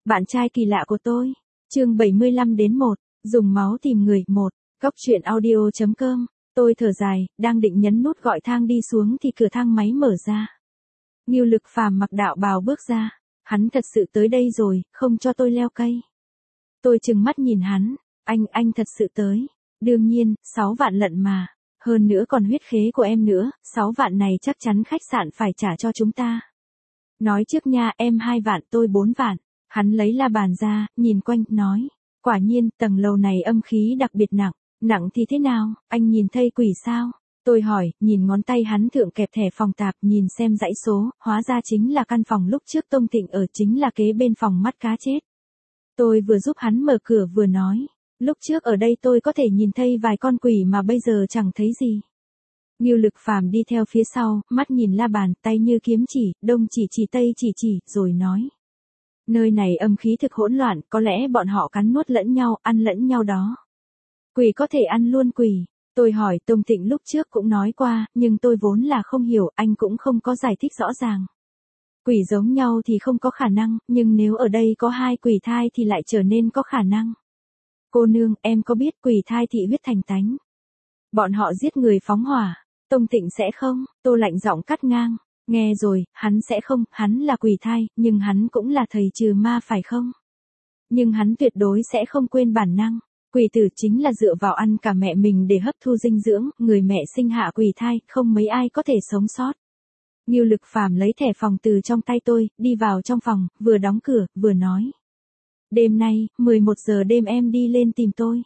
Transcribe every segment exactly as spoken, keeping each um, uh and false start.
Bạn trai kỳ lạ của tôi. Chương bảy mươi lăm đến một, dùng máu tìm người. một. Góc truyện audio chấm com. Tôi thở dài, đang định nhấn nút gọi thang đi xuống thì cửa thang máy mở ra. Ngưu Lực Phàm mặc đạo bào bước ra. Hắn thật sự tới đây rồi, không cho tôi leo cây. Tôi trừng mắt nhìn hắn, anh, anh thật sự tới. Đương nhiên, sáu vạn lận mà. Hơn nữa còn huyết khế của em nữa, sáu vạn này chắc chắn khách sạn phải trả cho chúng ta. Nói trước nha, em hai vạn tôi bốn vạn. Hắn lấy la bàn ra, nhìn quanh, nói. Quả nhiên, tầng lầu này âm khí đặc biệt nặng. Nặng thì thế nào, anh nhìn thấy quỷ sao? Tôi hỏi, nhìn ngón tay hắn thượng kẹp thẻ phòng tạp, nhìn xem dãy số, hóa ra chính là căn phòng lúc trước Tông Thịnh ở, chính là kế bên phòng mắt cá chết. Tôi vừa giúp hắn mở cửa vừa nói. Lúc trước ở đây tôi có thể nhìn thấy vài con quỷ mà bây giờ chẳng thấy gì. Ngưu Lực Phàm đi theo phía sau, mắt nhìn la bàn, tay như kiếm chỉ, đông chỉ chỉ tây chỉ chỉ, rồi nói. Nơi này âm khí thực hỗn loạn, có lẽ bọn họ cắn nuốt lẫn nhau, ăn lẫn nhau đó. Quỷ có thể ăn luôn quỷ. Tôi hỏi, Tông Thịnh lúc trước cũng nói qua, nhưng tôi vốn là không hiểu, anh cũng không có giải thích rõ ràng. Quỷ giống nhau thì không có khả năng, nhưng nếu ở đây có hai quỷ thai thì lại trở nên có khả năng. Cô nương, em có biết quỷ thai thị huyết thành tánh? Bọn họ giết người phóng hỏa. Tông Thịnh sẽ không, Tô lạnh giọng cắt ngang. Nghe rồi, hắn sẽ không, hắn là quỷ thai, nhưng hắn cũng là thầy trừ ma phải không? Nhưng hắn tuyệt đối sẽ không quên bản năng. Quỷ tử chính là dựa vào ăn cả mẹ mình để hấp thu dinh dưỡng, người mẹ sinh hạ quỷ thai, không mấy ai có thể sống sót. Ngưu Lực Phàm lấy thẻ phòng từ trong tay tôi, đi vào trong phòng, vừa đóng cửa, vừa nói. Đêm nay, mười một giờ đêm em đi lên tìm tôi.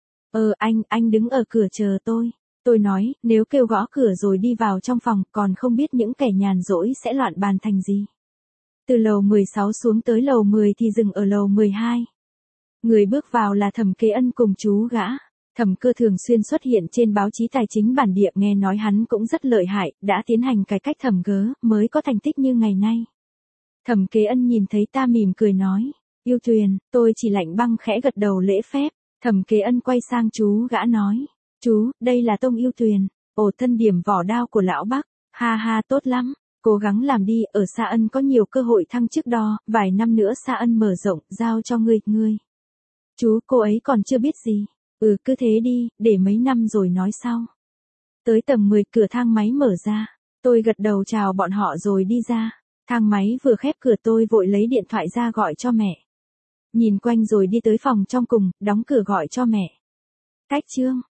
Ờ anh, anh đứng ở cửa chờ tôi. Tôi nói, nếu kêu gõ cửa rồi đi vào trong phòng, còn không biết những kẻ nhàn rỗi sẽ loạn bàn thành gì. Từ lầu mười sáu xuống tới lầu mười thì dừng ở lầu mười hai. Người bước vào là Thẩm Kế Ân cùng chú gã. Thẩm Cơ thường xuyên xuất hiện trên báo chí tài chính bản địa, nghe nói hắn cũng rất lợi hại, đã tiến hành cải cách thẩm gớ, mới có thành tích như ngày nay. Thẩm Kế Ân nhìn thấy ta mỉm cười nói, Yêu Tuyền, tôi chỉ lạnh băng khẽ gật đầu lễ phép. Thẩm Kế Ân quay sang chú gã nói, chú, đây là Tông Yêu Tuyền, ổ thân điểm vỏ đao của lão Bắc, ha ha tốt lắm, cố gắng làm đi, ở Sa Ân có nhiều cơ hội thăng chức đo, vài năm nữa Sa Ân mở rộng, giao cho ngươi, ngươi. Chú, cô ấy còn chưa biết gì. Ừ cứ thế đi, để mấy năm rồi nói sau. Tới tầng mười, cửa thang máy mở ra. Tôi gật đầu chào bọn họ rồi đi ra. Thang máy vừa khép cửa tôi vội lấy điện thoại ra gọi cho mẹ. Nhìn quanh rồi đi tới phòng trong cùng, đóng cửa gọi cho mẹ. Cách chương.